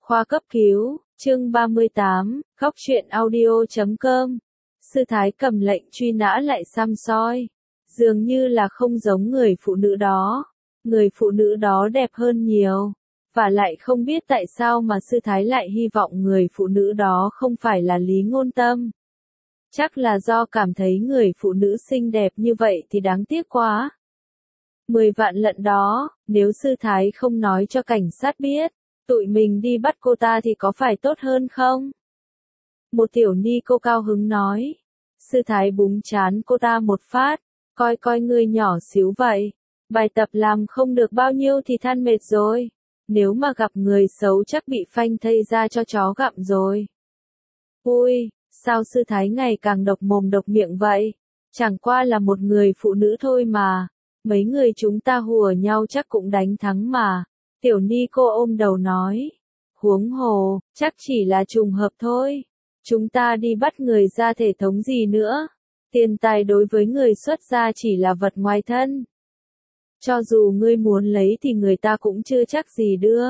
Khoa cấp cứu, chương 38, góc truyện audio.com. Sư thái cầm lệnh truy nã lại xăm soi. Dường như là không giống người phụ nữ đó. Người phụ nữ đó đẹp hơn nhiều. Và lại không biết tại sao mà sư thái lại hy vọng người phụ nữ đó không phải là Lý Ngôn Tâm. Chắc là do cảm thấy người phụ nữ xinh đẹp như vậy thì đáng tiếc quá. 10 vạn lận đó, nếu sư thái không nói cho cảnh sát biết, tụi mình đi bắt cô ta thì có phải tốt hơn không? Một tiểu ni cô cao hứng nói. Sư thái búng trán cô ta một phát, coi người nhỏ xíu vậy. Bài tập làm không được bao nhiêu thì than mệt rồi. Nếu mà gặp người xấu chắc bị phanh thây ra cho chó gặm rồi. Ui, sao sư thái ngày càng độc mồm độc miệng vậy? Chẳng qua là một người phụ nữ thôi mà. Mấy người chúng ta hùa nhau chắc cũng đánh thắng mà. Tiểu ni cô ôm đầu nói. Huống hồ, chắc chỉ là trùng hợp thôi. Chúng ta đi bắt người ra thể thống gì nữa. Tiền tài đối với người xuất gia chỉ là vật ngoài thân. Cho dù ngươi muốn lấy thì người ta cũng chưa chắc gì đưa.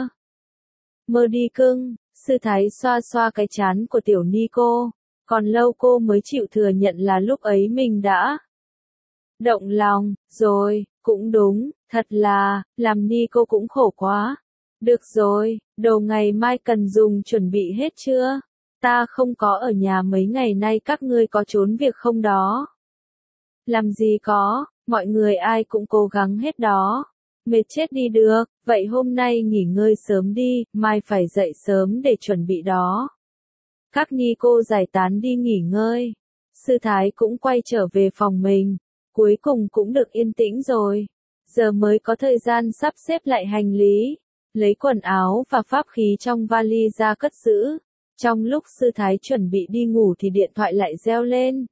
Mơ đi cưng, sư thái xoa xoa cái trán của tiểu ni cô. Còn lâu cô mới chịu thừa nhận là lúc ấy mình đã động lòng, rồi, cũng đúng, thật là, làm ni cô cũng khổ quá. Được rồi, đồ ngày mai cần dùng chuẩn bị hết chưa? Ta không có ở nhà mấy ngày nay, các ngươi có trốn việc không đó? Làm gì có, mọi người ai cũng cố gắng hết đó. Mệt chết đi được, vậy hôm nay nghỉ ngơi sớm đi, mai phải dậy sớm để chuẩn bị đó. Các ni cô giải tán đi nghỉ ngơi. Sư thái cũng quay trở về phòng mình. Cuối cùng cũng được yên tĩnh rồi. Giờ mới có thời gian sắp xếp lại hành lý. Lấy quần áo và pháp khí trong vali ra cất giữ. Trong lúc sư thái chuẩn bị đi ngủ thì điện thoại lại reo lên.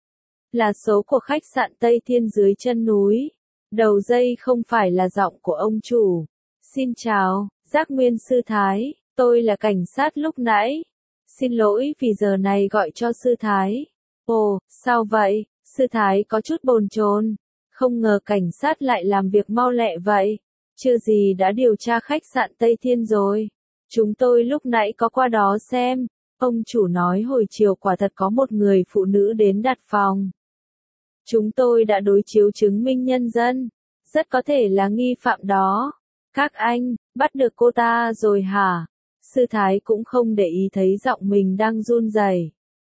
Là số của khách sạn Tây Thiên dưới chân núi. Đầu dây không phải là giọng của ông chủ. Xin chào, Giác Nguyên sư thái, tôi là cảnh sát lúc nãy. Xin lỗi vì giờ này gọi cho sư thái. Ồ, sao vậy? Sư thái có chút bồn chồn. Không ngờ cảnh sát lại làm việc mau lẹ vậy. Chưa gì đã điều tra khách sạn Tây Thiên rồi. Chúng tôi lúc nãy có qua đó xem. Ông chủ nói hồi chiều quả thật có một người phụ nữ đến đặt phòng. Chúng tôi đã đối chiếu chứng minh nhân dân. Rất có thể là nghi phạm đó. Các anh, bắt được cô ta rồi hả? Sư thái cũng không để ý thấy giọng mình đang run rẩy.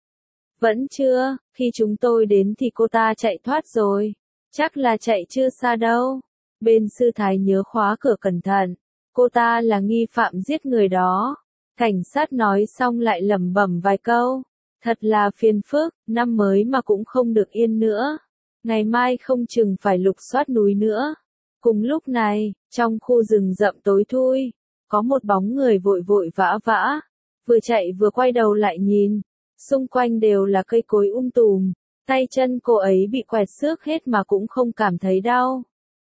Vẫn chưa, khi chúng tôi đến thì cô ta chạy thoát rồi. Chắc là chạy chưa xa đâu. Bên sư thái nhớ khóa cửa cẩn thận. Cô ta là nghi phạm giết người đó. Cảnh sát nói xong lại lẩm bẩm vài câu. Thật là phiền phức, năm mới mà cũng không được yên nữa. Ngày mai không chừng phải lục soát núi nữa. Cùng lúc này, trong khu rừng rậm tối thui, có một bóng người vội vội vã vã. Vừa chạy vừa quay đầu lại nhìn. Xung quanh đều là cây cối tùm, tay chân cô ấy bị quẹt xước hết mà cũng không cảm thấy đau.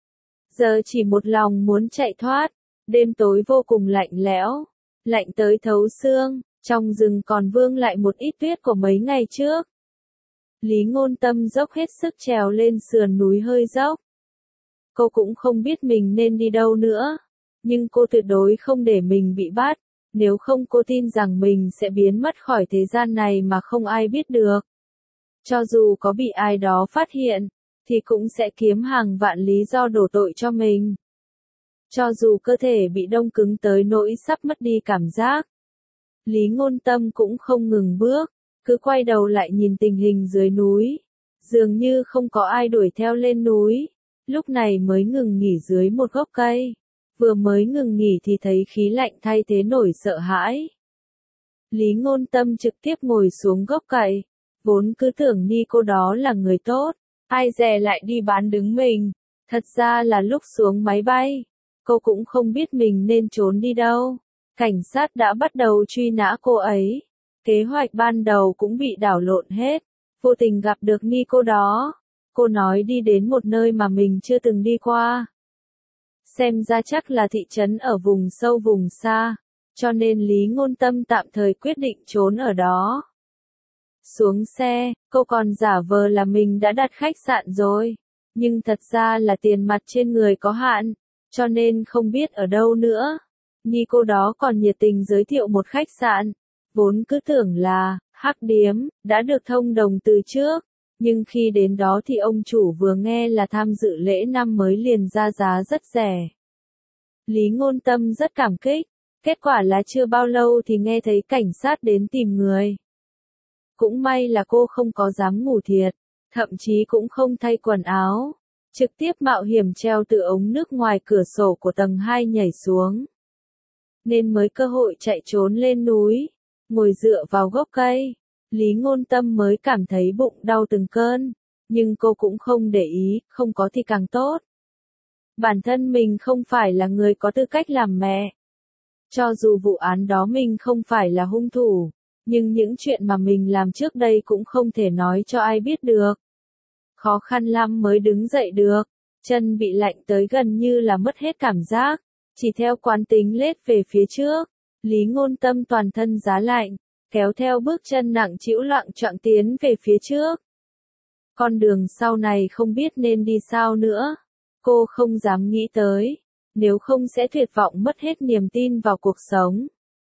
Giờ chỉ một lòng muốn chạy thoát, đêm tối vô cùng lạnh lẽo, lạnh tới thấu xương, trong rừng còn vương lại một ít tuyết của mấy ngày trước. Lý Ngôn Tâm dốc hết sức trèo lên sườn núi hơi dốc. Cô cũng không biết mình nên đi đâu nữa, nhưng cô tuyệt đối không để mình bị bắt. Nếu không cô tin rằng mình sẽ biến mất khỏi thế gian này mà không ai biết được. Cho dù có bị ai đó phát hiện, thì cũng sẽ kiếm hàng vạn lý do đổ tội cho mình. Cho dù cơ thể bị đông cứng tới nỗi sắp mất đi cảm giác. Lý Ngôn Tâm cũng không ngừng bước, cứ quay đầu lại nhìn tình hình dưới núi. Dường như không có ai đuổi theo lên núi, lúc này mới ngừng nghỉ dưới một gốc cây. Vừa mới ngừng nghỉ thì thấy khí lạnh thay thế nổi sợ hãi. Lý Ngôn Tâm trực tiếp ngồi xuống gốc cây. Vốn cứ tưởng ni cô đó là người tốt. Ai dè lại đi bán đứng mình. Thật ra là lúc xuống máy bay, cô cũng không biết mình nên trốn đi đâu. Cảnh sát đã bắt đầu truy nã cô ấy. Kế hoạch ban đầu cũng bị đảo lộn hết. Vô tình gặp được ni cô đó. Cô nói đi đến một nơi mà mình chưa từng đi qua. Xem ra chắc là thị trấn ở vùng sâu vùng xa, cho nên Lý Ngôn Tâm tạm thời quyết định trốn ở đó. Xuống xe, cô còn giả vờ là mình đã đặt khách sạn rồi, nhưng thật ra là tiền mặt trên người có hạn, cho nên không biết ở đâu nữa. Nhi cô đó còn nhiệt tình giới thiệu một khách sạn, vốn cứ tưởng là hắc điếm, đã được thông đồng từ trước, nhưng khi đến đó thì ông chủ vừa nghe là tham dự lễ năm mới liền ra giá rất rẻ. Lý Ngôn Tâm rất cảm kích, kết quả là chưa bao lâu thì nghe thấy cảnh sát đến tìm người. Cũng may là cô không có dám ngủ thiệt, thậm chí cũng không thay quần áo, trực tiếp mạo hiểm treo từ ống nước ngoài cửa sổ của tầng 2 nhảy xuống. Nên mới cơ hội chạy trốn lên núi, ngồi dựa vào gốc cây. Lý Ngôn Tâm mới cảm thấy bụng đau từng cơn, nhưng cô cũng không để ý, không có thì càng tốt. Bản thân mình không phải là người có tư cách làm mẹ. Cho dù vụ án đó mình không phải là hung thủ, nhưng những chuyện mà mình làm trước đây cũng không thể nói cho ai biết được. Khó khăn lắm mới đứng dậy được, chân bị lạnh tới gần như là mất hết cảm giác, chỉ theo quán tính lết về phía trước. Lý Ngôn Tâm toàn thân giá lạnh, kéo theo bước chân nặng trĩu loạng choạng tiến về phía trước. Con đường sau này không biết nên đi sao nữa. Cô không dám nghĩ tới, nếu không sẽ tuyệt vọng mất hết niềm tin vào cuộc sống.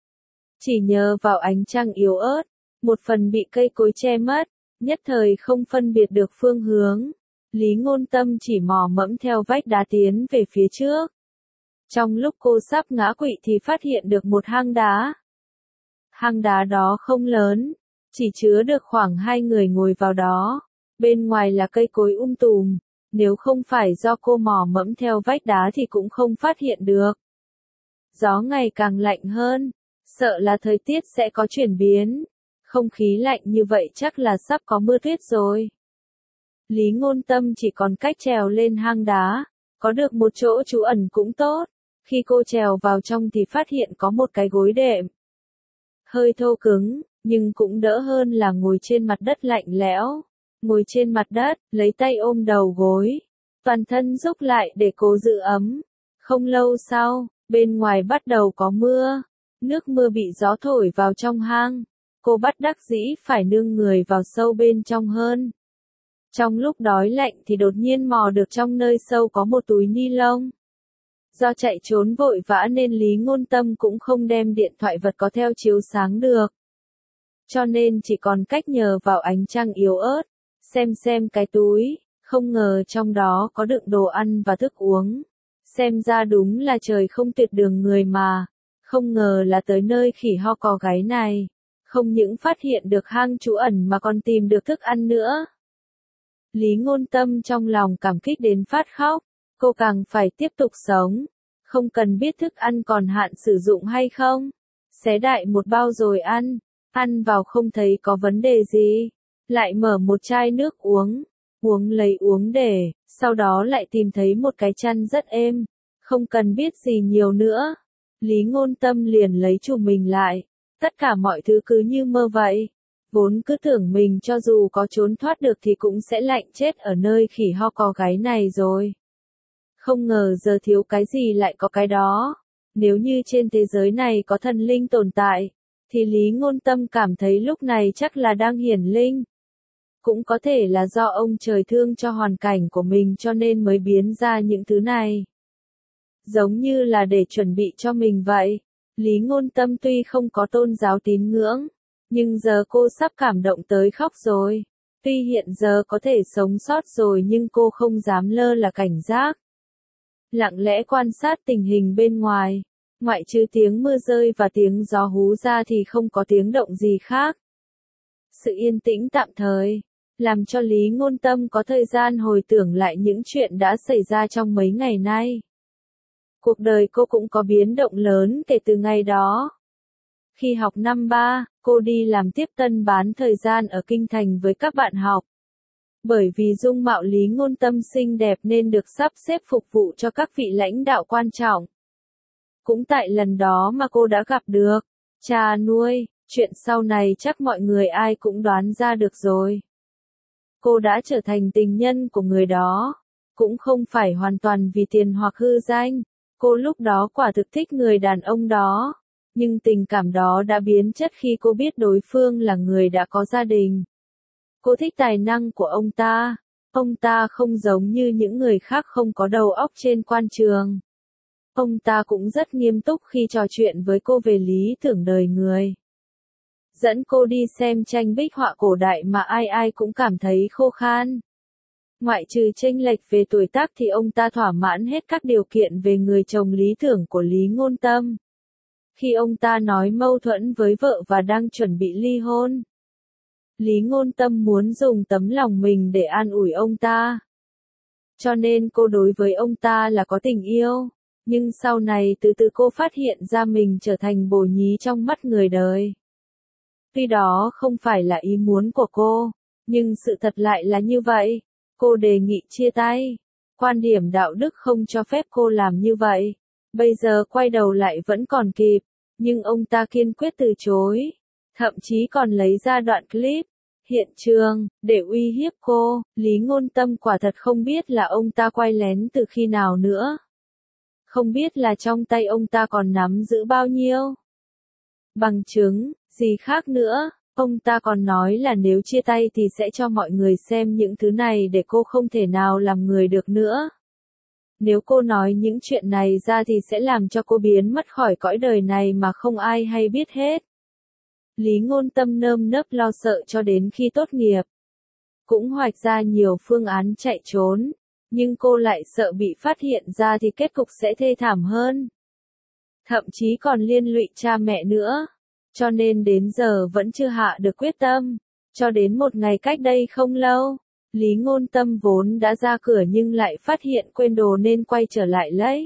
Chỉ nhờ vào ánh trăng yếu ớt, một phần bị cây cối che mất, nhất thời không phân biệt được phương hướng. Lý Ngôn Tâm chỉ mò mẫm theo vách đá tiến về phía trước. Trong lúc cô sắp ngã quỵ thì phát hiện được một hang đá. Hang đá đó không lớn, chỉ chứa được khoảng 2 người ngồi vào đó. Bên ngoài là cây cối tùm, nếu không phải do cô mò mẫm theo vách đá thì cũng không phát hiện được. Gió ngày càng lạnh hơn, sợ là thời tiết sẽ có chuyển biến. Không khí lạnh như vậy chắc là sắp có mưa tuyết rồi. Lý Ngôn Tâm chỉ còn cách trèo lên hang đá, có được một chỗ trú ẩn cũng tốt. Khi cô trèo vào trong thì phát hiện có một cái gối đệm. Hơi thô cứng, nhưng cũng đỡ hơn là ngồi trên mặt đất lạnh lẽo. Ngồi trên mặt đất, lấy tay ôm đầu gối, toàn thân rúc lại để cố giữ ấm. Không lâu sau, bên ngoài bắt đầu có mưa, nước mưa bị gió thổi vào trong hang. Cô bắt đắc dĩ phải nương người vào sâu bên trong hơn. Trong lúc đói lạnh thì đột nhiên mò được trong nơi sâu có một túi ni lông. Do chạy trốn vội vã nên Lý Ngôn Tâm cũng không đem điện thoại vật có theo chiếu sáng được. Cho nên chỉ còn cách nhờ vào ánh trăng yếu ớt, xem cái túi, không ngờ trong đó có đựng đồ ăn và thức uống. Xem ra đúng là trời không tuyệt đường người mà, không ngờ là tới nơi khỉ ho cò gáy này. Không những phát hiện được hang trú ẩn mà còn tìm được thức ăn nữa. Lý Ngôn Tâm trong lòng cảm kích đến phát khóc, cô càng phải tiếp tục sống, không cần biết thức ăn còn hạn sử dụng hay không. Xé đại một bao rồi ăn vào không thấy có vấn đề gì, lại mở một chai nước uống lấy uống để, sau đó lại tìm thấy một cái chăn rất êm, không cần biết gì nhiều nữa. Lý Ngôn Tâm liền lấy chùm mình lại, tất cả mọi thứ cứ như mơ vậy. Vốn cứ tưởng mình cho dù có trốn thoát được thì cũng sẽ lạnh chết ở nơi khỉ ho cò gáy này rồi. Không ngờ giờ thiếu cái gì lại có cái đó. Nếu như trên thế giới này có thần linh tồn tại, thì Lý Ngôn Tâm cảm thấy lúc này chắc là đang hiển linh. Cũng có thể là do ông trời thương cho hoàn cảnh của mình cho nên mới biến ra những thứ này. Giống như là để chuẩn bị cho mình vậy. Lý Ngôn Tâm tuy không có tôn giáo tín ngưỡng, nhưng giờ cô sắp cảm động tới khóc rồi. Tuy hiện giờ có thể sống sót rồi nhưng cô không dám lơ là cảnh giác. Lặng lẽ quan sát tình hình bên ngoài, ngoại trừ tiếng mưa rơi và tiếng gió hú ra thì không có tiếng động gì khác. Sự yên tĩnh tạm thời, làm cho Lý Ngôn Tâm có thời gian hồi tưởng lại những chuyện đã xảy ra trong mấy ngày nay. Cuộc đời cô cũng có biến động lớn kể từ ngày đó. Khi học năm 3, cô đi làm tiếp tân bán thời gian ở Kinh Thành với các bạn học. Bởi vì dung mạo Lý Ngôn Tâm xinh đẹp nên được sắp xếp phục vụ cho các vị lãnh đạo quan trọng. Cũng tại lần đó mà cô đã gặp được cha nuôi, chuyện sau này chắc mọi người ai cũng đoán ra được rồi. Cô đã trở thành tình nhân của người đó, cũng không phải hoàn toàn vì tiền hoặc hư danh. Cô lúc đó quả thực thích người đàn ông đó, nhưng tình cảm đó đã biến chất khi cô biết đối phương là người đã có gia đình. Cô thích tài năng của ông ta không giống như những người khác không có đầu óc trên quan trường. Ông ta cũng rất nghiêm túc khi trò chuyện với cô về lý tưởng đời người. Dẫn cô đi xem tranh bích họa cổ đại mà ai ai cũng cảm thấy khô khan. Ngoại trừ chênh lệch về tuổi tác thì ông ta thỏa mãn hết các điều kiện về người chồng lý tưởng của Lý Ngôn Tâm. Khi ông ta nói mâu thuẫn với vợ và đang chuẩn bị ly hôn, Lý Ngôn Tâm muốn dùng tấm lòng mình để an ủi ông ta. Cho nên cô đối với ông ta là có tình yêu, nhưng sau này từ từ cô phát hiện ra mình trở thành bồ nhí trong mắt người đời. Tuy đó không phải là ý muốn của cô, nhưng sự thật lại là như vậy. Cô đề nghị chia tay. Quan điểm đạo đức không cho phép cô làm như vậy. Bây giờ quay đầu lại vẫn còn kịp, nhưng ông ta kiên quyết từ chối. Thậm chí còn lấy ra đoạn clip hiện trường để uy hiếp cô. Lý Ngôn Tâm quả thật không biết là ông ta quay lén từ khi nào nữa. Không biết là trong tay ông ta còn nắm giữ bao nhiêu bằng chứng, gì khác nữa. Ông ta còn nói là nếu chia tay thì sẽ cho mọi người xem những thứ này để cô không thể nào làm người được nữa. Nếu cô nói những chuyện này ra thì sẽ làm cho cô biến mất khỏi cõi đời này mà không ai hay biết hết. Lý Ngôn Tâm nơm nớp lo sợ cho đến khi tốt nghiệp. Cũng hoạch ra nhiều phương án chạy trốn, nhưng cô lại sợ bị phát hiện ra thì kết cục sẽ thê thảm hơn. Thậm chí còn liên lụy cha mẹ nữa. Cho nên đến giờ vẫn chưa hạ được quyết tâm. Cho đến một ngày cách đây không lâu, Lý Ngôn Tâm vốn đã ra cửa nhưng lại phát hiện quên đồ nên quay trở lại lấy.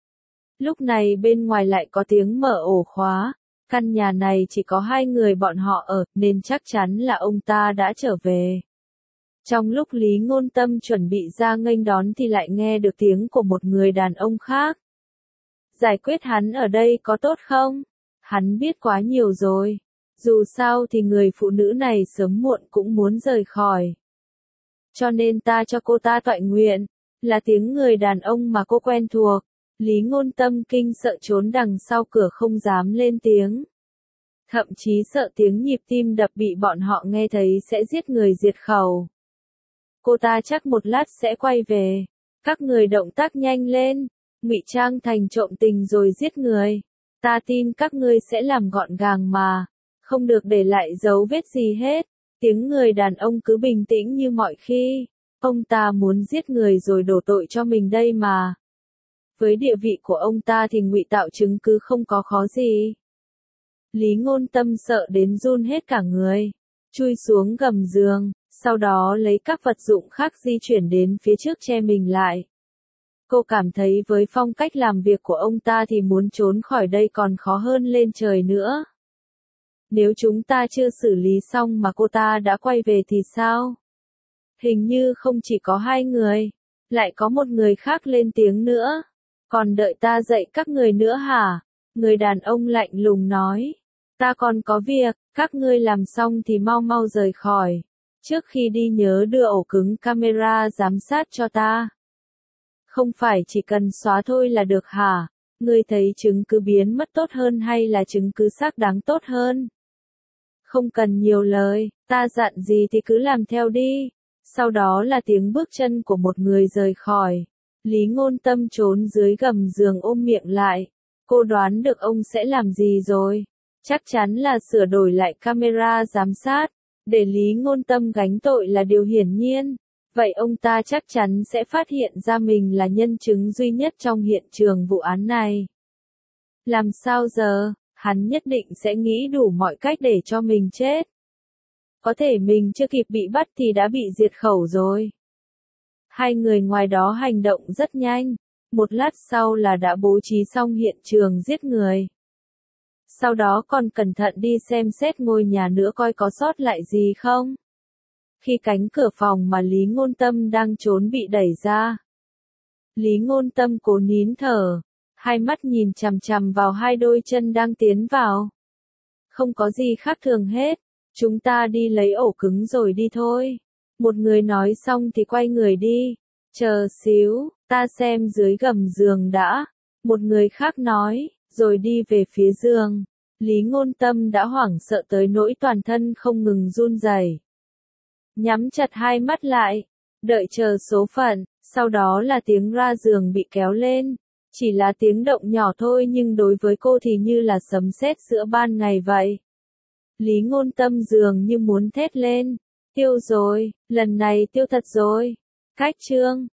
Lúc này bên ngoài lại có tiếng mở ổ khóa. Căn nhà này chỉ có 2 người bọn họ ở, nên chắc chắn là ông ta đã trở về. Trong lúc Lý Ngôn Tâm chuẩn bị ra nghênh đón thì lại nghe được tiếng của một người đàn ông khác. Giải quyết hắn ở đây có tốt không? Hắn biết quá nhiều rồi. Dù sao thì người phụ nữ này sớm muộn cũng muốn rời khỏi. Cho nên ta cho cô ta toại nguyện. Là tiếng người đàn ông mà cô quen thuộc. Lý Ngôn Tâm kinh sợ trốn đằng sau cửa không dám lên tiếng. Thậm chí sợ tiếng nhịp tim đập bị bọn họ nghe thấy sẽ giết người diệt khẩu. Cô ta chắc một lát sẽ quay về. Các người động tác nhanh lên. Ngụy trang thành trộm tình rồi giết người. Ta tin các ngươi sẽ làm gọn gàng mà. Không được để lại dấu vết gì hết. Tiếng người đàn ông cứ bình tĩnh như mọi khi. Ông ta muốn giết người rồi đổ tội cho mình đây mà. Với địa vị của ông ta thì ngụy tạo chứng cứ không có khó gì. Lý Ngôn Tâm sợ đến run hết cả người. Chui xuống gầm giường, sau đó lấy các vật dụng khác di chuyển đến phía trước che mình lại. Cô cảm thấy với phong cách làm việc của ông ta thì muốn trốn khỏi đây còn khó hơn lên trời nữa. Nếu chúng ta chưa xử lý xong mà cô ta đã quay về thì sao? Hình như không chỉ có 2 người, lại có một người khác lên tiếng nữa. Còn đợi ta dạy các người nữa hả? Người đàn ông lạnh lùng nói. Ta còn có việc, các ngươi làm xong thì mau mau rời khỏi. Trước khi đi nhớ đưa ổ cứng camera giám sát cho ta. Không phải chỉ cần xóa thôi là được hả? Ngươi thấy chứng cứ biến mất tốt hơn hay là chứng cứ xác đáng tốt hơn? Không cần nhiều lời, ta dặn gì thì cứ làm theo đi. Sau đó là tiếng bước chân của một người rời khỏi. Lý Ngôn Tâm trốn dưới gầm giường ôm miệng lại. Cô đoán được ông sẽ làm gì rồi. Chắc chắn là sửa đổi lại camera giám sát. Để Lý Ngôn Tâm gánh tội là điều hiển nhiên. Vậy ông ta chắc chắn sẽ phát hiện ra mình là nhân chứng duy nhất trong hiện trường vụ án này. Làm sao giờ? Hắn nhất định sẽ nghĩ đủ mọi cách để cho mình chết. Có thể mình chưa kịp bị bắt thì đã bị diệt khẩu rồi. 2 người ngoài đó hành động rất nhanh. Một lát sau là đã bố trí xong hiện trường giết người. Sau đó còn cẩn thận đi xem xét ngôi nhà nữa coi có sót lại gì không. Khi cánh cửa phòng mà Lý Ngôn Tâm đang trốn bị đẩy ra. Lý Ngôn Tâm cố nín thở. 2 mắt nhìn chằm chằm vào 2 đôi chân đang tiến vào. Không có gì khác thường hết. Chúng ta đi lấy ổ cứng rồi đi thôi. Một người nói xong thì quay người đi. Chờ xíu, ta xem dưới gầm giường đã. Một người khác nói, rồi đi về phía giường. Lý Ngôn Tâm đã hoảng sợ tới nỗi toàn thân không ngừng run rẩy. Nhắm chặt 2 mắt lại, đợi chờ số phận, sau đó là tiếng ra giường bị kéo lên. Chỉ là tiếng động nhỏ thôi nhưng đối với cô thì như là sấm sét giữa ban ngày vậy. Lý Ngôn Tâm dường như muốn thét lên. Tiêu rồi, lần này tiêu thật rồi. Cách chương